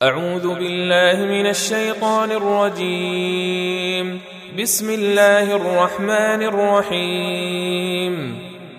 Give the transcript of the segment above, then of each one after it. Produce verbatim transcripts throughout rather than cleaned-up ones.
أعوذ بالله من الشيطان الرجيم. بسم الله الرحمن الرحيم.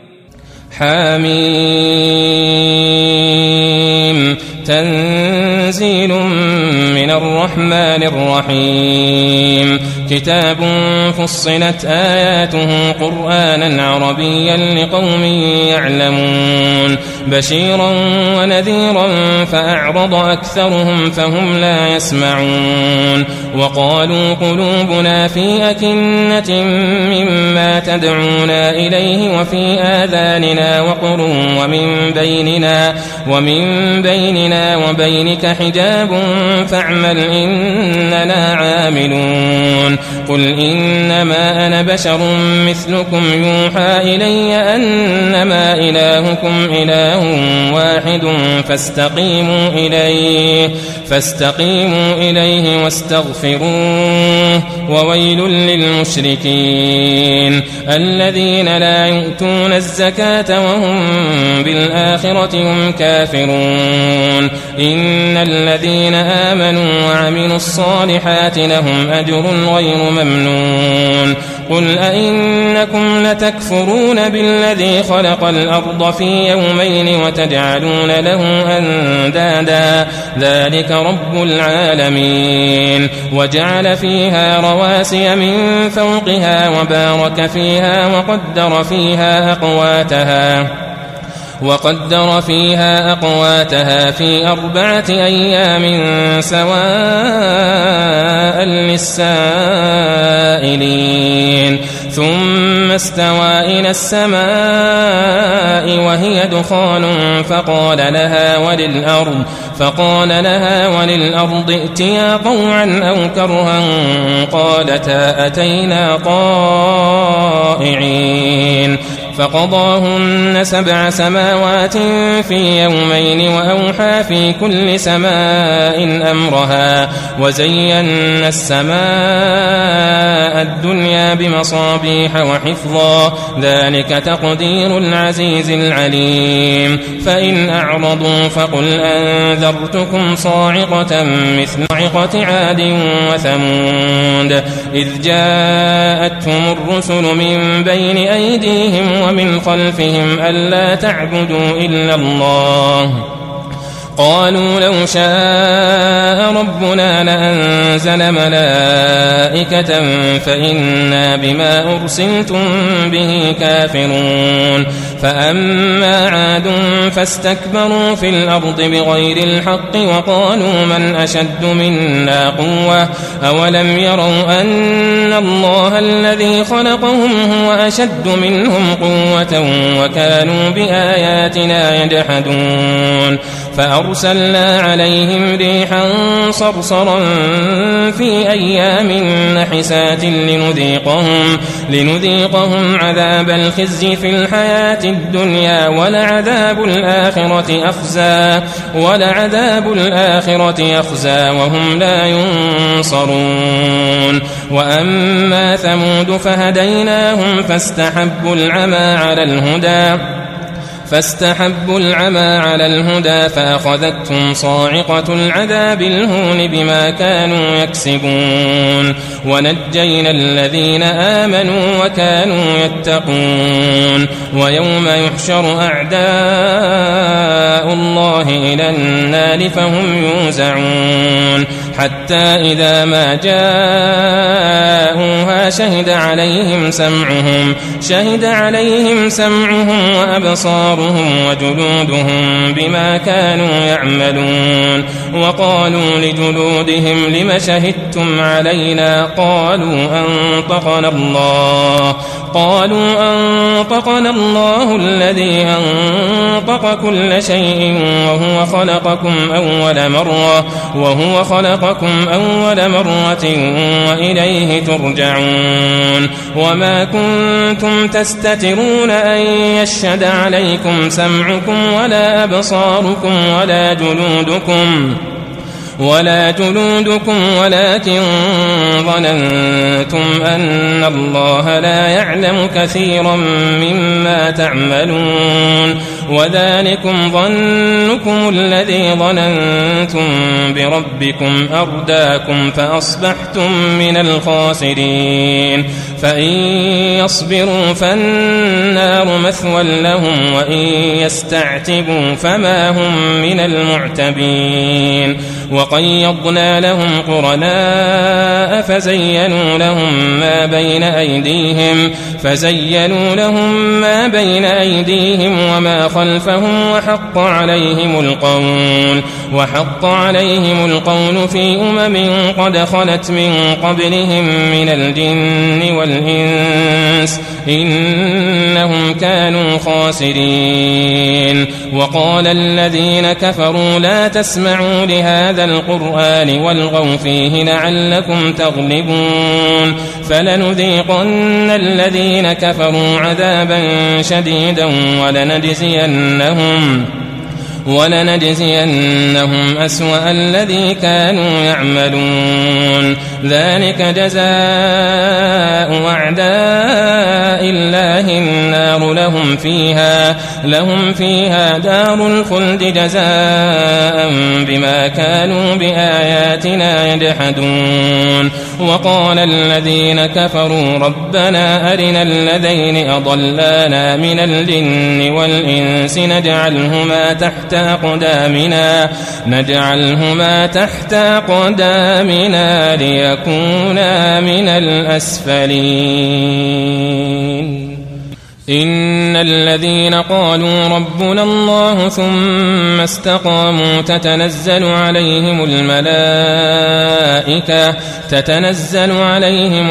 حميم تنزيل من الرحمن الرحيم. كتاب فصلت آياته قرآنا عربيا لقوم يعلمون. بشيرا ونذيرا فأعرض أكثرهم فهم لا يسمعون. وقالوا قلوبنا في أكنة مما تدعونا إليه وفي آذاننا وقر ومن بيننا ومن بيننا وبينك حجاب فاعمل إننا عاملون. قل إنما أنا بشر مثلكم يوحى إلي أنما إلهكم إله واحد فاستقيموا إليه فاستقيموا إليه واستغفروه. وويل للمشركين الذين لا يؤتون الزكاة وهم بالآخرة هم كافرون. إن الذين آمنوا وعملوا الصالحات لهم أجر غير ممنون. قل أئنكم لتكفرون بالذي خلق الأرض في يومين وتجعلون له أندادا ذلك رب العالمين. وجعل فيها رواسي من فوقها وبارك فيها وقدر فيها أقواتها وقدر فيها أقواتها في أربعة أيام سواء للسائلين. ثم استوى إلى السماء وهي دخان فقال لها وللأرض فقال لها وللأرض ائتيا طوعا أو كرها قالتا أتينا طائعين. فقضاهن سبع سماوات في يومين وأوحى في كل سماء أمرها وزينا السماء الدنيا بمصابيح وحفظا ذلك تقدير العزيز العليم. فإن أعرضوا فقل أنذرتكم صاعقة مثل صاعقة عاد وثمود إذ جاءتهم الرسل من بين أيديهم ومن خلفهم ألا تعبدوا إلا الله. قالوا لو شاء ربنا لأنزل ملائكة فإنا بما أرسلتم به كافرون. فأما عاد فاستكبروا في الأرض بغير الحق وقالوا من أشد منا قوة أولم يروا أن الله الذي خلقهم هو أشد منهم قوة وكانوا بآياتنا يجحدون. فأرسلنا عليهم ريحا صرصرا في أيام نحسات لنذيقهم, لنذيقهم عذاب الخزي في الحياة الدنيا ولعذاب الآخرة أخزى ولعذاب الآخرة أخزى وهم لا ينصرون. وأما ثمود فهديناهم فاستحبوا العمى على الهدى فاستحبوا العمى على الهدى فأخذتهم صاعقة العذاب الهون بما كانوا يكسبون. ونجينا الذين آمنوا وكانوا يتقون. ويوم يحشر أعداء الله إلى النار فهم يوزعون حتى إذا ما جاءوها شهد عليهم سمعهم شهد عليهم سمعهم وأبصارهم وجلودهم بما كانوا يعملون. وقالوا لجلودهم لم شهدتم علينا قالوا أنطقنا الله قالوا أنطقنا الله الذي أنطق كل شيء وهو خلقكم أول مرة وهو خلقكم أول مرة وإليه ترجعون. وما كنتم تستترون أن يشهد عليكم سمعكم ولا أبصاركم ولا جلودكم ولا جلودكم ولكن ظننتم أن الله لا يعلم كثيرا مما تعملون. وذلكم ظنكم الذي ظننتم بربكم أرداكم فأصبحتم من الخاسرين فإن يصبروا فالنار مثوى لهم وإن يستعتبوا فما هم من المعتبين وقيضنا لهم قرناء فزينوا لهم ما بين أيديهم فزينوا لهم ما بين أيديهم وما خلفهم وحق عليهم القول وحق عليهم القول في أمم قد خلت من قبلهم من الجن والإنس إنهم كانوا خاسرين وقال الذين كفروا لا تسمعوا لهذا القرآن والغوا فيه لعلكم تغلبون فلنذيقن الذين كفروا عذابا شديدا ولنجزينهم ولنجزينهم أسوأ الذي كانوا يعملون ذلك جزاء أعداء الله النار لهم فيها لهم فيها دار الخلد جزاء بما كانوا بآياتنا يجحدون وقال الذين كفروا ربنا أرنا الذين أضلانا من الجن والإنس نجعلهما تحت أقدامنا نجعلهما تحت أقدامنا ليكونا من الأسفلين إن الذين قالوا ربنا الله ثم استقاموا تتنزل عليهم الملائكة تتنزل عليهم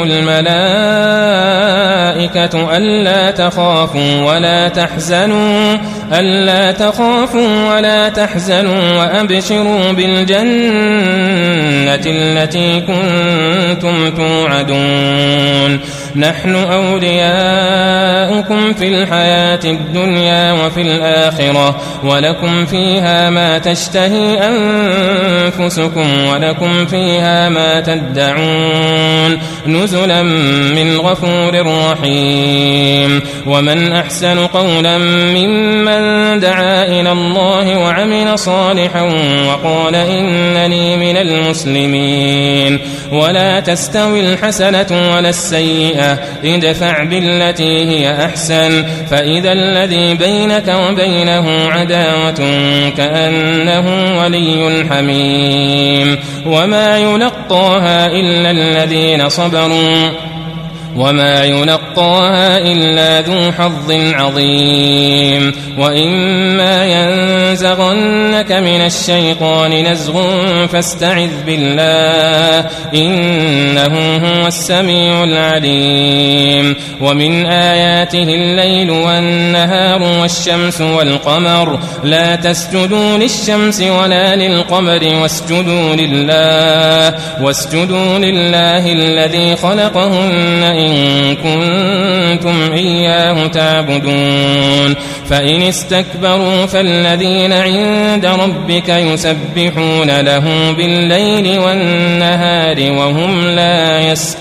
الملائكة ألا تخافوا ولا تحزنوا ألا تخافوا ولا تحزنوا وأبشروا بالجنة التي كنتم توعدون نحن أولياؤكم في الحياة الدنيا وفي الآخرة ولكم فيها ما تشتهي أنفسكم ولكم فيها ما تدعون نزلا من غفور رحيم ومن أحسن قولا ممن دعا إلى الله وعمل صالحا وقال إنني من المسلمين ولا تستوي الحسنة ولا السيئة ادفع بالتي هي أحسن فإذا الذي بينك وبينه عداوة كأنه ولي حميم وما يلقاها إلا الذين صبروا وما يلقاها إلا ذو حظ عظيم وإما ينزغنك من الشيطان نزغ فاستعذ بالله إنه هو السميع العليم ومن آياته الليل والنهار والشمس والقمر لا تسجدوا للشمس ولا للقمر واسجدوا لله واسجدوا لله الذي خلقهن إن كنتم إياه تعبدون فإن استكبروا فالذين عند ربك يسبحون له بالليل والنهار وهم لا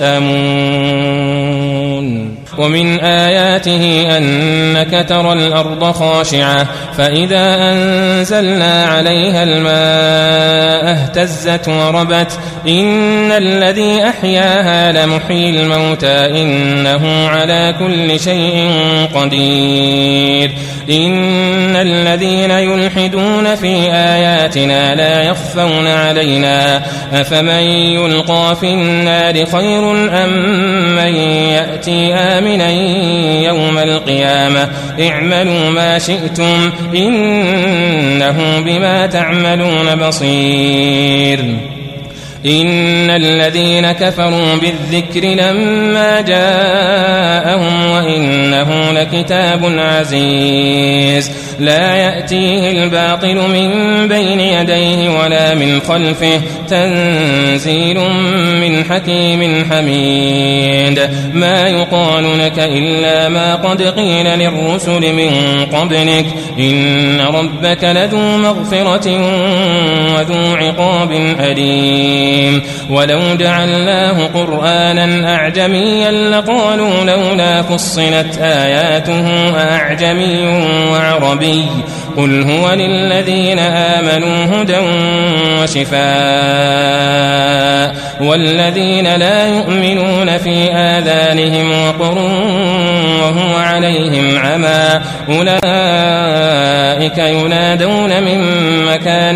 يسأمون ومن آياته أنك ترى الأرض خاشعة فإذا أنزلنا عليها الماء اهتزت وربت إن الذي أحياها لمحيي الموتى إنه على كل شيء قدير إن الذين يلحدون في آياتنا لا يخفون علينا أفمن يلقى في النار خير أم من يأتي آمنا يوم القيامة اعملوا ما شئتم إنه بما تعملون بصير إن الذين كفروا بالذكر لما جاءهم وإنه لكتاب عزيز لا يأتيه الباطل من بين يديه ولا من خلفه تنزيل من حكيم حميد ما يقال لك إلا ما قد قيل للرسل من قبلك إن ربك لذو مغفرة وذو عقاب أليم الرجيم ولو جعلناه قرآنا أعجميا لقالوا لولا فصلت آياته أعجمي وعربي قل هو للذين آمنوا هدى وشفاء والذين لا يؤمنون في آذانهم وقر وهو عليهم عمى أولئك ينادون من مكان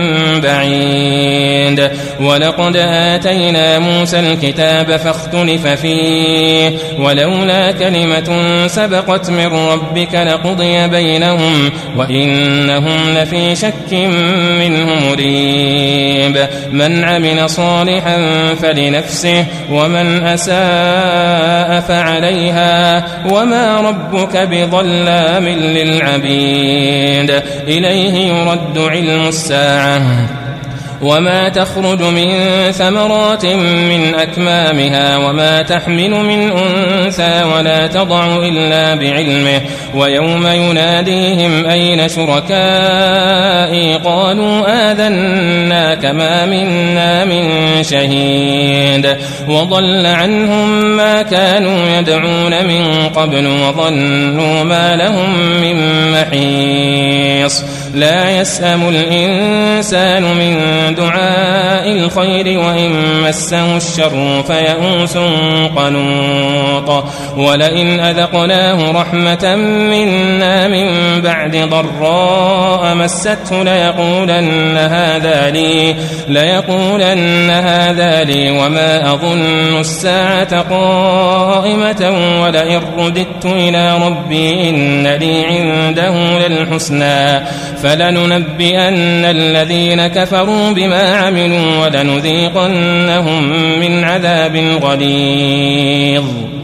بعيد ولقد آتينا موسى الكتاب فاختلف فيه ولولا كلمة سبقت من ربك لقضي بينهم وإنهم لفي شك منه مريب من عمل صالحا فلنفسه ومن أساء فعليها وما ربك بظلام للعبيد إليه يرد علم الساعة وما تخرج من ثمرات من أكمامها وما تحمل من أنثى ولا تضع إلا بعلمه ويوم يناديهم أين شركائي قالوا آذناك ما منا من شهيد وضل عنهم ما كانوا يدعون من قبل وظنوا ما لهم من محيص لا يسأم الإنسان من دعاء الخير وإن مسه الشر فيئوس قنوط ولئن أذقناه رحمة منا من بعد ضراء مسته ليقولن هذا لي ليقولن هذا لي وما أظن الساعة قائمة ولئن رددت إلى ربي إن لي عنده للحسنى فلننبئن الذين كفروا بما عملوا ولنذيقنهم من عذاب غليظ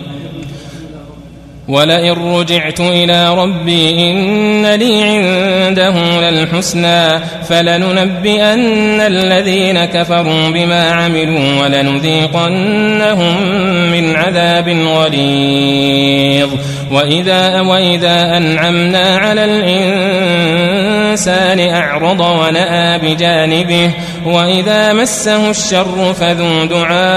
ولئن رجعت إلى ربي إن لي عنده للحسنى فلننبئن الذين كفروا بما عملوا ولنذيقنهم من عذاب غليظ وإذا, وإذا أنعمنا على الإنسان أعرض ونأى بجانبه وإذا مسه الشر فذو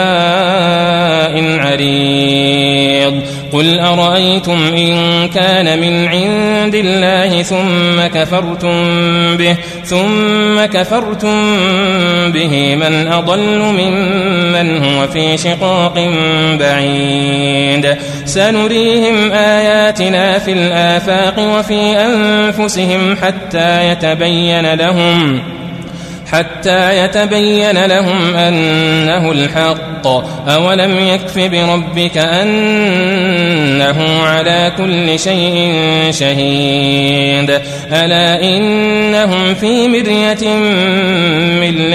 دعاء عريض قل أرأيتم إن كان من عند الله ثم كفرتم به ثم كفرتم به من أضل ممن هو في شقاق بعيد سنريهم آياتنا في الآفاق وفي أنفسهم حتى يتبين لهم حتى يتبين لهم أنه الحق أولم يكف بربك أنه على كل شيء شهيد ألا إنهم في مرية من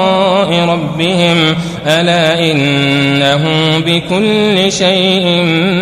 لقاء ربهم ألا إنه بكل شيء